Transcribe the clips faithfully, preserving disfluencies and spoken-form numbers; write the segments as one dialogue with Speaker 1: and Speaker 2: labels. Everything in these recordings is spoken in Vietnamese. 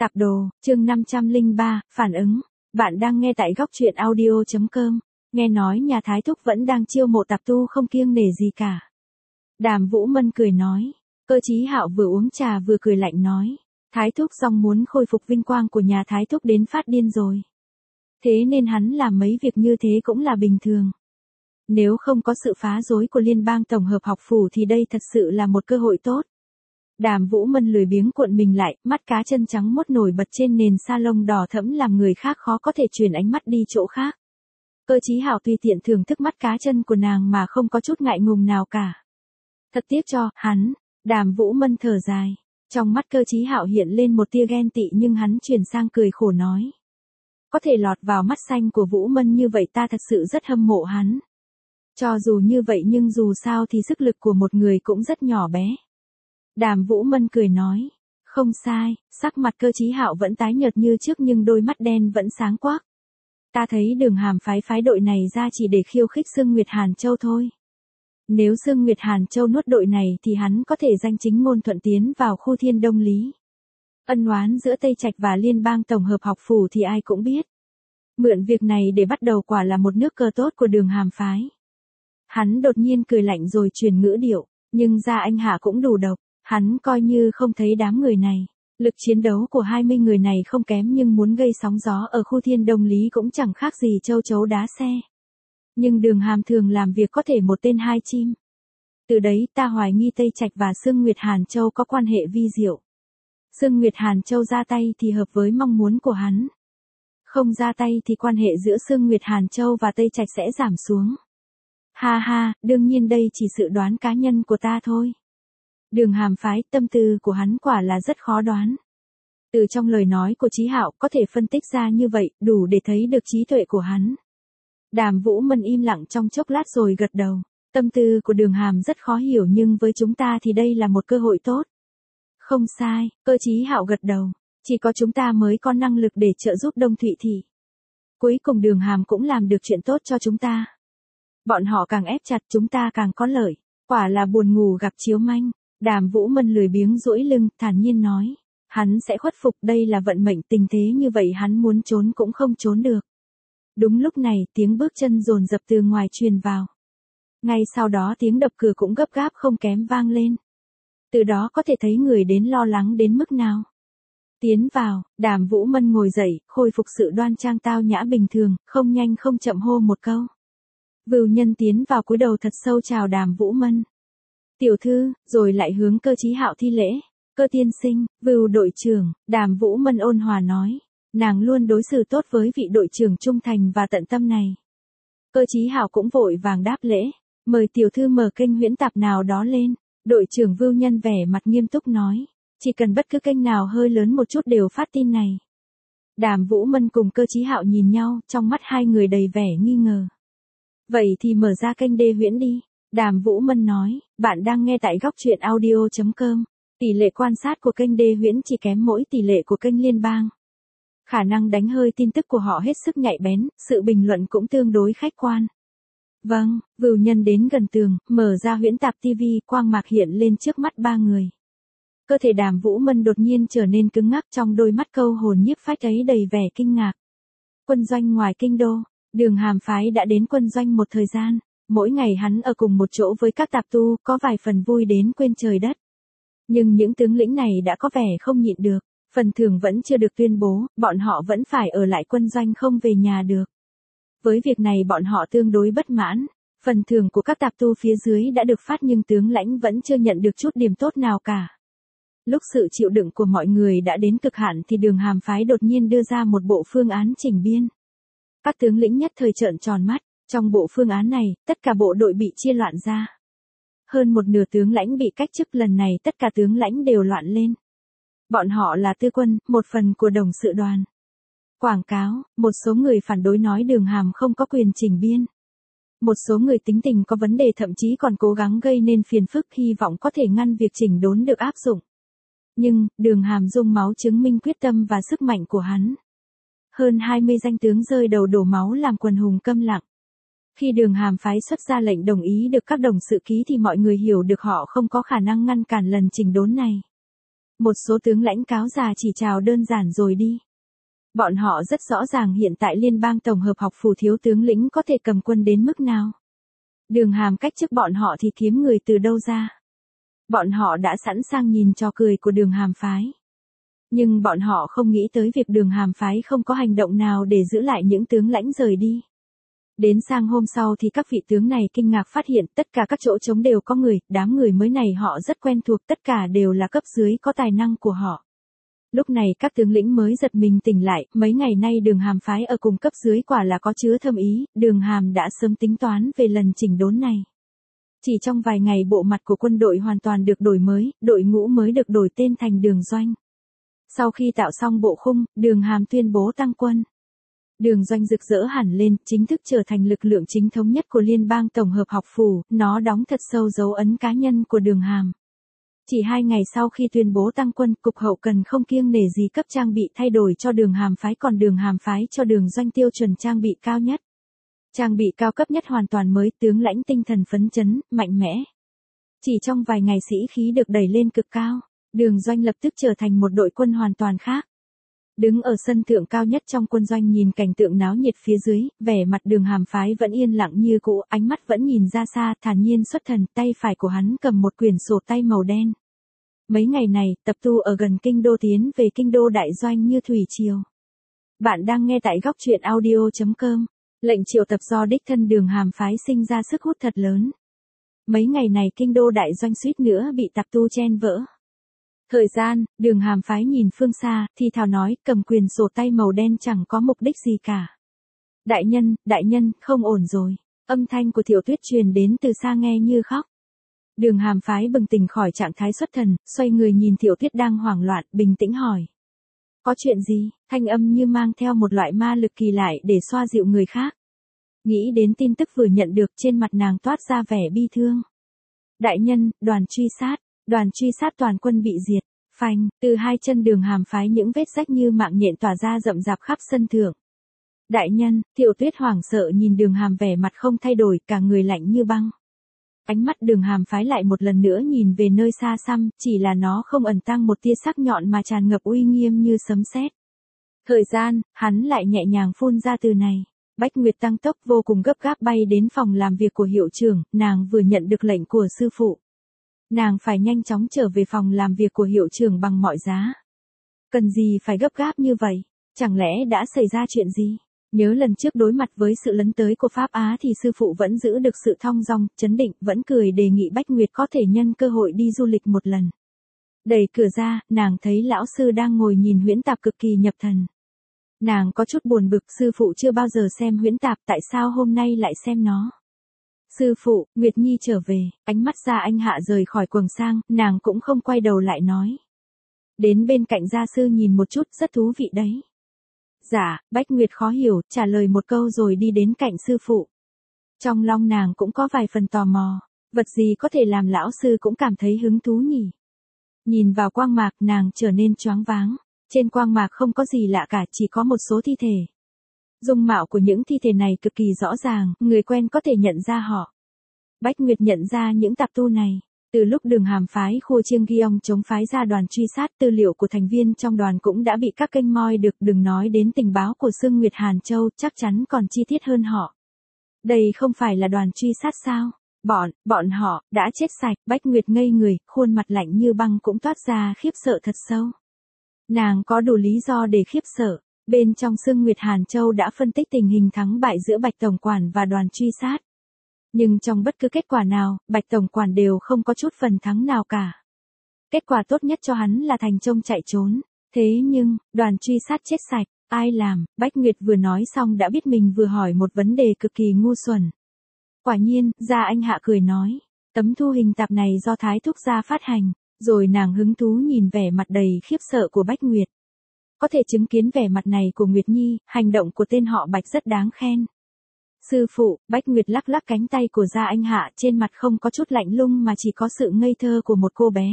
Speaker 1: Tạp đồ, chương năm trăm lẻ ba, phản ứng. Bạn đang nghe tại góc truyện audio chấm com. Nghe nói nhà Thái Thúc vẫn đang chiêu mộ tạp tu không kiêng nể gì cả. Đàm Vũ Mân cười nói. Cơ Chí Hạo vừa uống trà vừa cười lạnh nói. Thái Thúc song muốn khôi phục vinh quang của nhà Thái Thúc đến phát điên rồi. Thế nên hắn làm mấy việc như thế cũng là bình thường. Nếu không có sự phá rối của Liên bang Tổng hợp học phủ thì đây thật sự là một cơ hội tốt. Đàm Vũ Mân lười biếng cuộn mình lại, mắt cá chân trắng muốt nổi bật trên nền sa lông đỏ thẫm làm người khác khó có thể chuyển ánh mắt đi chỗ khác. Cơ Chí Hạo tùy tiện thưởng thức mắt cá chân của nàng mà không có chút ngại ngùng nào cả. Thật tiếc cho hắn. Đàm Vũ Mân thở dài. Trong mắt Cơ Chí Hạo hiện lên một tia ghen tị nhưng hắn chuyển sang cười khổ nói. Có thể lọt vào mắt xanh của Vũ Mân như vậy ta thật sự rất hâm mộ hắn. Cho dù như vậy nhưng dù sao thì sức lực của một người cũng rất nhỏ bé. Đàm Vũ Mân cười nói. Không sai, sắc mặt Cơ Chí Hạo vẫn tái nhợt như trước nhưng đôi mắt đen vẫn sáng quắc. Ta thấy Đường Hàm phái phái đội này ra chỉ để khiêu khích Sương Nguyệt Hàn Châu thôi. Nếu Sương Nguyệt Hàn Châu nuốt đội này thì hắn có thể danh chính ngôn thuận tiến vào khu Thiên Đông Lý. Ân oán giữa Tây Trạch và Liên bang Tổng hợp học phủ thì ai cũng biết. Mượn việc này để bắt đầu quả là một nước cờ tốt của Đường Hàm phái. Hắn đột nhiên cười lạnh rồi truyền ngữ điệu, nhưng ra anh hạ cũng đủ độc. Hắn coi như không thấy đám người này. Lực chiến đấu của hai mươi người này không kém nhưng muốn gây sóng gió ở khu Thiên Đông Lý cũng chẳng khác gì châu chấu đá xe. Nhưng Đường Hàm thường làm việc có thể một tên hai chim. Từ đấy ta hoài nghi Tây Trạch và Sương Nguyệt Hàn Châu có quan hệ vi diệu. Sương Nguyệt Hàn Châu ra tay thì hợp với mong muốn của hắn. Không ra tay thì quan hệ giữa Sương Nguyệt Hàn Châu và Tây Trạch sẽ giảm xuống. Ha ha, đương nhiên đây chỉ dự đoán cá nhân của ta thôi. Đường Hàm phái, tâm tư của hắn quả là rất khó đoán. Từ trong lời nói của Chí Hạo có thể phân tích ra như vậy, đủ để thấy được trí tuệ của hắn. Đàm Vũ Mân im lặng trong chốc lát rồi gật đầu. Tâm tư của Đường Hàm rất khó hiểu nhưng với chúng ta thì đây là một cơ hội tốt. Không sai, Cơ Chí Hạo gật đầu. Chỉ có chúng ta mới có năng lực để trợ giúp Đông Thụy Thị. Cuối cùng Đường Hàm cũng làm được chuyện tốt cho chúng ta. Bọn họ càng ép chặt chúng ta càng có lợi. Quả là buồn ngủ gặp chiếu manh. Đàm Vũ Mân lười biếng duỗi lưng, thản nhiên nói. Hắn sẽ khuất phục, đây là vận mệnh, tình thế như vậy hắn muốn trốn cũng không trốn được. Đúng lúc này, tiếng bước chân dồn dập từ ngoài truyền vào. Ngay sau đó tiếng đập cửa cũng gấp gáp không kém vang lên. Từ đó có thể thấy người đến lo lắng đến mức nào. Tiến vào, Đàm Vũ Mân ngồi dậy, khôi phục sự đoan trang tao nhã bình thường, không nhanh không chậm hô một câu. Vưu Nhân tiến vào cúi đầu thật sâu chào Đàm Vũ Mân. Tiểu thư, rồi lại hướng Cơ Chí Hạo thi lễ. Cơ tiên sinh, Vưu đội trưởng, Đàm Vũ Mân ôn hòa nói. Nàng luôn đối xử tốt với vị đội trưởng trung thành và tận tâm này. Cơ Chí Hạo cũng vội vàng đáp lễ. Mời tiểu thư mở kênh huyễn tạp nào đó lên. Đội trưởng Vưu Nhân vẻ mặt nghiêm túc nói. Chỉ cần bất cứ kênh nào hơi lớn một chút đều phát tin này. Đàm Vũ Mân cùng Cơ Chí Hạo nhìn nhau, trong mắt hai người đầy vẻ nghi ngờ. Vậy thì mở ra kênh Đê Huyễn đi. Đàm Vũ Mân nói, bạn đang nghe tại góc truyện audio chấm com. Tỷ lệ quan sát của kênh Đê Huyễn chỉ kém mỗi tỷ lệ của kênh Liên bang. Khả năng đánh hơi tin tức của họ hết sức nhạy bén, sự bình luận cũng tương đối khách quan. Vâng, Vưu Nhân đến gần tường, mở ra huyễn tạp ti vi, quang mạc hiện lên trước mắt ba người. Cơ thể Đàm Vũ Mân đột nhiên trở nên cứng ngắc, trong đôi mắt câu hồn nhiếp phách ấy đầy vẻ kinh ngạc. Quân doanh ngoài kinh đô, Đường Hàm phái đã đến quân doanh một thời gian. Mỗi ngày hắn ở cùng một chỗ với các tạp tu, có vài phần vui đến quên trời đất. Nhưng những tướng lĩnh này đã có vẻ không nhịn được, phần thưởng vẫn chưa được tuyên bố, bọn họ vẫn phải ở lại quân doanh không về nhà được. Với việc này bọn họ tương đối bất mãn, phần thưởng của các tạp tu phía dưới đã được phát nhưng tướng lãnh vẫn chưa nhận được chút điểm tốt nào cả. Lúc sự chịu đựng của mọi người đã đến cực hạn thì Đường Hàm phái đột nhiên đưa ra một bộ phương án chỉnh biên. Các tướng lĩnh nhất thời trợn tròn mắt. Trong bộ phương án này, tất cả bộ đội bị chia loạn ra. Hơn một nửa tướng lãnh bị cách chức, lần này tất cả tướng lãnh đều loạn lên. Bọn họ là tư quân, một phần của đồng sự đoàn. Quảng cáo, một số người phản đối nói Đường Hàm không có quyền chỉnh biên. Một số người tính tình có vấn đề thậm chí còn cố gắng gây nên phiền phức hy vọng có thể ngăn việc chỉnh đốn được áp dụng. Nhưng, Đường Hàm dùng máu chứng minh quyết tâm và sức mạnh của hắn. Hơn hai mươi danh tướng rơi đầu đổ máu làm quần hùng câm lặng. Khi Đường Hàm phái xuất ra lệnh đồng ý được các đồng sự ký thì mọi người hiểu được họ không có khả năng ngăn cản lần chỉnh đốn này. Một số tướng lãnh cáo già chỉ chào đơn giản rồi đi. Bọn họ rất rõ ràng hiện tại liên bang tổng hợp học phủ thiếu tướng lĩnh có thể cầm quân đến mức nào. Đường Hàm cách chức bọn họ thì kiếm người từ đâu ra. Bọn họ đã sẵn sàng nhìn trò cười của Đường Hàm phái. Nhưng bọn họ không nghĩ tới việc Đường Hàm phái không có hành động nào để giữ lại những tướng lãnh rời đi. Đến sang hôm sau thì các vị tướng này kinh ngạc phát hiện tất cả các chỗ trống đều có người, đám người mới này họ rất quen thuộc, tất cả đều là cấp dưới có tài năng của họ. Lúc này các tướng lĩnh mới giật mình tỉnh lại, mấy ngày nay Đường Hàm phái ở cùng cấp dưới quả là có chứa thâm ý, Đường Hàm đã sớm tính toán về lần chỉnh đốn này. Chỉ trong vài ngày bộ mặt của quân đội hoàn toàn được đổi mới, đội ngũ mới được đổi tên thành Đường Doanh. Sau khi tạo xong bộ khung, Đường Hàm tuyên bố tăng quân. Đường Doanh rực rỡ hẳn lên, chính thức trở thành lực lượng chính thống nhất của liên bang tổng hợp học phủ, nó đóng thật sâu dấu ấn cá nhân của Đường Hàm. Chỉ hai ngày sau khi tuyên bố tăng quân, cục hậu cần không kiêng nể gì cấp trang bị thay đổi cho Đường Hàm phái, còn Đường Hàm phái cho Đường Doanh tiêu chuẩn trang bị cao nhất. Trang bị cao cấp nhất hoàn toàn mới, tướng lãnh tinh thần phấn chấn, mạnh mẽ. Chỉ trong vài ngày sĩ khí được đẩy lên cực cao, Đường Doanh lập tức trở thành một đội quân hoàn toàn khác. Đứng ở sân thượng cao nhất trong quân doanh nhìn cảnh tượng náo nhiệt phía dưới, vẻ mặt Đường Hàm phái vẫn yên lặng như cũ, ánh mắt vẫn nhìn ra xa, thản nhiên xuất thần, tay phải của hắn cầm một quyển sổ tay màu đen. Mấy ngày này, tập tu ở gần kinh đô tiến về kinh đô đại doanh như thủy triều. Bạn đang nghe tại góc truyện audio chấm com. Lệnh triệu tập do đích thân Đường Hàm phái sinh ra sức hút thật lớn. Mấy ngày này kinh đô đại doanh suýt nữa bị tạp tu chen vỡ. Thời gian, Đường Hàm phái nhìn phương xa, thì thào nói, cầm quyền sổ tay màu đen chẳng có mục đích gì cả. Đại nhân, đại nhân, không ổn rồi. Âm thanh của Thiệu Tuyết truyền đến từ xa nghe như khóc. Đường Hàm phái bừng tỉnh khỏi trạng thái xuất thần, xoay người nhìn Thiệu Tuyết đang hoảng loạn, bình tĩnh hỏi. Có chuyện gì? Thanh âm như mang theo một loại ma lực kỳ lạ để xoa dịu người khác. Nghĩ đến tin tức vừa nhận được, trên mặt nàng toát ra vẻ bi thương. Đại nhân, đoàn truy sát, đoàn truy sát toàn quân bị diệt. Phanh, từ hai chân Đường Hàm phái những vết rách như mạng nhện tỏa ra rậm rạp khắp sân thượng. Đại nhân, Thiệu Tuyết hoảng sợ nhìn Đường Hàm vẻ mặt không thay đổi, cả người lạnh như băng. Ánh mắt Đường Hàm phái lại một lần nữa nhìn về nơi xa xăm, chỉ là nó không ẩn tăng một tia sắc nhọn mà tràn ngập uy nghiêm như sấm sét. Thời gian, hắn lại nhẹ nhàng phun ra từ này. Bách Nguyệt tăng tốc vô cùng gấp gáp bay đến phòng làm việc của hiệu trưởng, nàng vừa nhận được lệnh của sư phụ. Nàng phải nhanh chóng trở về phòng làm việc của hiệu trưởng bằng mọi giá. Cần gì phải gấp gáp như vậy? Chẳng lẽ đã xảy ra chuyện gì? Nhớ lần trước đối mặt với sự lấn tới của Pháp Á thì sư phụ vẫn giữ được sự thong dong, chấn định, vẫn cười đề nghị Bách Nguyệt có thể nhân cơ hội đi du lịch một lần. Đẩy cửa ra, nàng thấy lão sư đang ngồi nhìn huyễn tạp cực kỳ nhập thần. Nàng có chút buồn bực, sư phụ chưa bao giờ xem huyễn tạp, tại sao hôm nay lại xem nó? Sư phụ, Nguyệt Nhi trở về, ánh mắt Gia Anh Hạ rời khỏi quầng sang, nàng cũng không quay đầu lại nói. Đến bên cạnh gia sư nhìn một chút, rất thú vị đấy. Dạ, Bách Nguyệt khó hiểu, trả lời một câu rồi đi đến cạnh sư phụ. Trong lòng nàng cũng có vài phần tò mò, vật gì có thể làm lão sư cũng cảm thấy hứng thú nhỉ? Nhìn vào quang mạc nàng trở nên choáng váng, trên quang mạc không có gì lạ cả, chỉ có một số thi thể. Dung mạo của những thi thể này cực kỳ rõ ràng, người quen có thể nhận ra họ. Bách Nguyệt nhận ra những tạp tu này. Từ lúc Đường Hàm phái Khua Chiêng Gyeong chống phái ra đoàn truy sát, tư liệu của thành viên trong đoàn cũng đã bị các kênh moi được, đừng nói đến tình báo của Sương Nguyệt Hàn Châu, chắc chắn còn chi tiết hơn họ. Đây không phải là đoàn truy sát sao? Bọn, bọn họ, đã chết sạch, Bách Nguyệt ngây người, khuôn mặt lạnh như băng cũng toát ra khiếp sợ thật sâu. Nàng có đủ lý do để khiếp sợ. Bên trong Sương Nguyệt Hàn Châu đã phân tích tình hình thắng bại giữa Bạch Tổng Quản và đoàn truy sát. Nhưng trong bất cứ kết quả nào, Bạch Tổng Quản đều không có chút phần thắng nào cả. Kết quả tốt nhất cho hắn là thành công chạy trốn. Thế nhưng, đoàn truy sát chết sạch, ai làm? Bách Nguyệt vừa nói xong đã biết mình vừa hỏi một vấn đề cực kỳ ngu xuẩn. Quả nhiên, Gia Anh Hạ cười nói, tấm thu hình tạp này do Thái Thúc gia phát hành, rồi nàng hứng thú nhìn vẻ mặt đầy khiếp sợ của Bách Nguyệt. Có thể chứng kiến vẻ mặt này của Nguyệt Nhi, hành động của tên họ Bạch rất đáng khen. Sư phụ, Bách Nguyệt lắc lắc cánh tay của Gia Anh Hạ, trên mặt không có chút lạnh lùng mà chỉ có sự ngây thơ của một cô bé.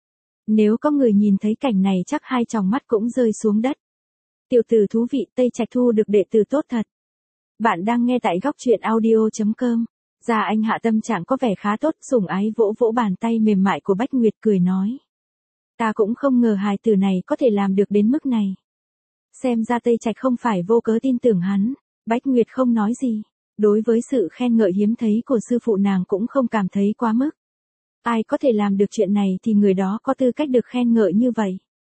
Speaker 1: Nếu có người nhìn thấy cảnh này chắc hai tròng mắt cũng rơi xuống đất. Tiểu tử thú vị, Tây Trạch thu được đệ tử tốt thật. Bạn đang nghe tại góc truyện audio chấm com. Gia Anh Hạ tâm trạng có vẻ khá tốt, sủng ái vỗ vỗ bàn tay mềm mại của Bách Nguyệt cười nói. Ta cũng không ngờ hài tử này có thể làm được đến mức này. Xem ra Tây Trạch không phải vô cớ tin tưởng hắn. Bách Nguyệt không nói gì. Đối với sự khen ngợi hiếm thấy của sư phụ nàng cũng không cảm thấy quá mức. Ai có thể làm được chuyện này thì người đó có tư cách được khen ngợi như vậy.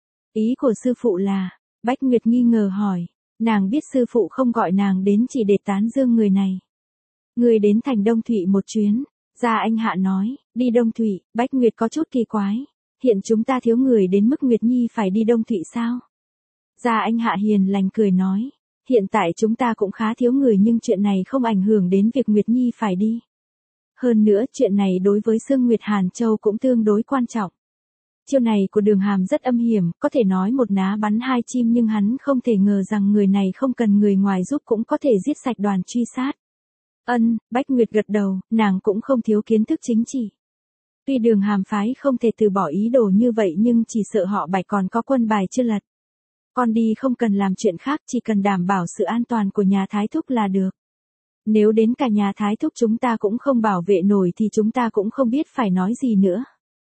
Speaker 1: Ý của sư phụ là, Bách Nguyệt nghi ngờ hỏi, nàng biết sư phụ không gọi nàng đến chỉ để tán dương người này. Người đến thành Đông Thụy một chuyến, Gia Anh Hạ nói, đi Đông Thụy. Bách Nguyệt có chút kỳ quái, hiện chúng ta thiếu người đến mức Nguyệt Nhi phải đi Đông Thụy sao? Gia Anh Hạ hiền lành cười nói, hiện tại chúng ta cũng khá thiếu người nhưng chuyện này không ảnh hưởng đến việc Nguyệt Nhi phải đi. Hơn nữa chuyện này đối với Sương Nguyệt Hàn Châu cũng tương đối quan trọng. Chiêu này của Đường Hàm rất âm hiểm, có thể nói một ná bắn hai chim nhưng hắn không thể ngờ rằng người này không cần người ngoài giúp cũng có thể giết sạch đoàn truy sát. Ân, Bách Nguyệt gật đầu, nàng cũng không thiếu kiến thức chính trị. Tuy Đường Hàm phái không thể từ bỏ ý đồ như vậy nhưng chỉ sợ họ Bạch còn có quân bài chưa lật. Con đi không cần làm chuyện khác, chỉ cần đảm bảo sự an toàn của nhà Thái Thúc là được. Nếu đến cả nhà Thái Thúc chúng ta cũng không bảo vệ nổi thì chúng ta cũng không biết phải nói gì nữa.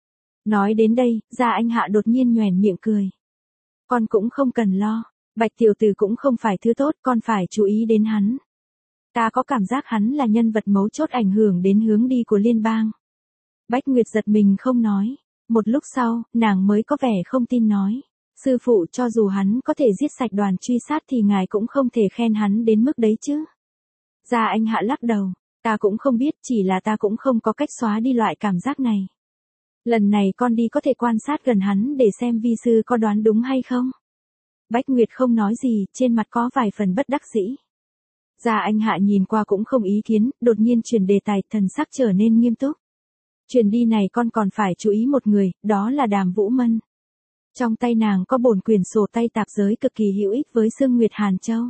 Speaker 1: Nói đến đây, Gia Anh Hạ đột nhiên nhoẻn miệng cười. Con cũng không cần lo, Bạch tiểu tử cũng không phải thứ tốt, con phải chú ý đến hắn. Ta có cảm giác hắn là nhân vật mấu chốt ảnh hưởng đến hướng đi của liên bang. Bách Nguyệt giật mình không nói. Một lúc sau, nàng mới có vẻ không tin nói. Sư phụ cho dù hắn có thể giết sạch đoàn truy sát thì ngài cũng không thể khen hắn đến mức đấy chứ. Gia Anh Hạ lắc đầu. Ta cũng không biết, chỉ là ta cũng không có cách xóa đi loại cảm giác này. Lần này con đi có thể quan sát gần hắn để xem vi sư có đoán đúng hay không. Bách Nguyệt không nói gì, trên mặt có vài phần bất đắc dĩ. Gia Anh Hạ nhìn qua cũng không ý kiến, đột nhiên chuyển đề tài, thần sắc trở nên nghiêm túc. Chuyến đi này con còn phải chú ý một người, đó là Đàm Vũ Mân. Trong tay nàng có bổn quyển sổ tay tạp giới cực kỳ hữu ích với Sương Nguyệt Hàn Châu.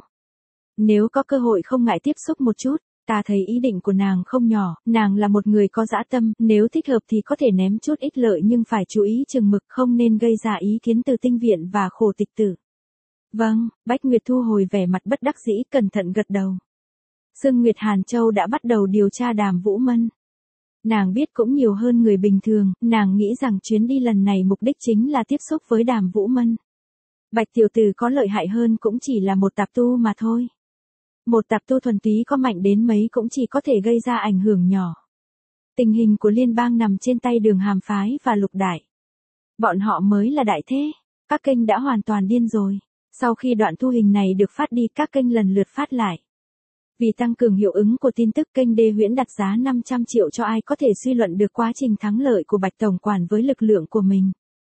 Speaker 1: Nếu có cơ hội không ngại tiếp xúc một chút, ta thấy ý định của nàng không nhỏ, nàng là một người có dã tâm, nếu thích hợp thì có thể ném chút ích lợi nhưng phải chú ý chừng mực, không nên gây ra ý kiến từ tinh viện và khổ tịch tử. Vâng, Bách Nguyệt thu hồi vẻ mặt bất đắc dĩ, cẩn thận gật đầu. Sương Nguyệt Hàn Châu đã bắt đầu điều tra Đàm Vũ Mân. Nàng biết cũng nhiều hơn người bình thường, nàng nghĩ rằng chuyến đi lần này mục đích chính là tiếp xúc với Đàm Vũ Mân. Bạch tiểu tử có lợi hại hơn cũng chỉ là một tạp tu mà thôi. Một tạp tu thuần túy có mạnh đến mấy cũng chỉ có thể gây ra ảnh hưởng nhỏ. Tình hình của liên bang nằm trên tay Đường Hàm phái và Lục Đại. Bọn họ mới là đại thế, các kênh đã hoàn toàn điên rồi. Sau khi đoạn thu hình này được phát đi, các kênh lần lượt phát lại. Vì tăng cường hiệu ứng của tin tức, kênh Đê Huyễn đặt giá năm trăm triệu cho ai có thể suy luận được quá trình thắng lợi của Bạch Tổng Quản với lực lượng của mình.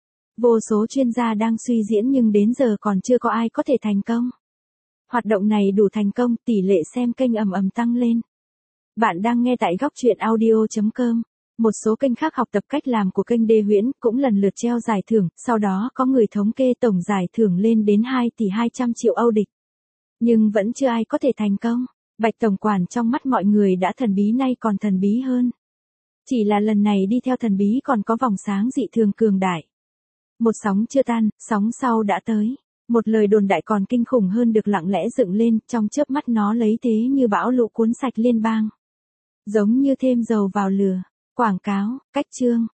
Speaker 1: Vô số chuyên gia đang suy diễn nhưng đến giờ còn chưa có ai có thể thành công. Hoạt động này đủ thành công, tỷ lệ xem kênh ầm ầm tăng lên. Bạn đang nghe tại góc truyện audio chấm com. Một số kênh khác học tập cách làm của kênh Đê Huyễn cũng lần lượt treo giải thưởng, sau đó có người thống kê tổng giải thưởng lên đến hai tỷ hai trăm triệu Âu địch. Nhưng vẫn chưa ai có thể thành công. Bạch Tổng Quản trong mắt mọi người đã thần bí nay còn thần bí hơn. Chỉ là lần này đi theo thần bí còn có vòng sáng dị thường cường đại. Một sóng chưa tan, sóng sau đã tới. Một lời đồn đại còn kinh khủng hơn được lặng lẽ dựng lên, trong chớp mắt nó lấy thế như bão lũ cuốn sạch liên bang. Giống như thêm dầu vào lửa. Quảng cáo, cách chương,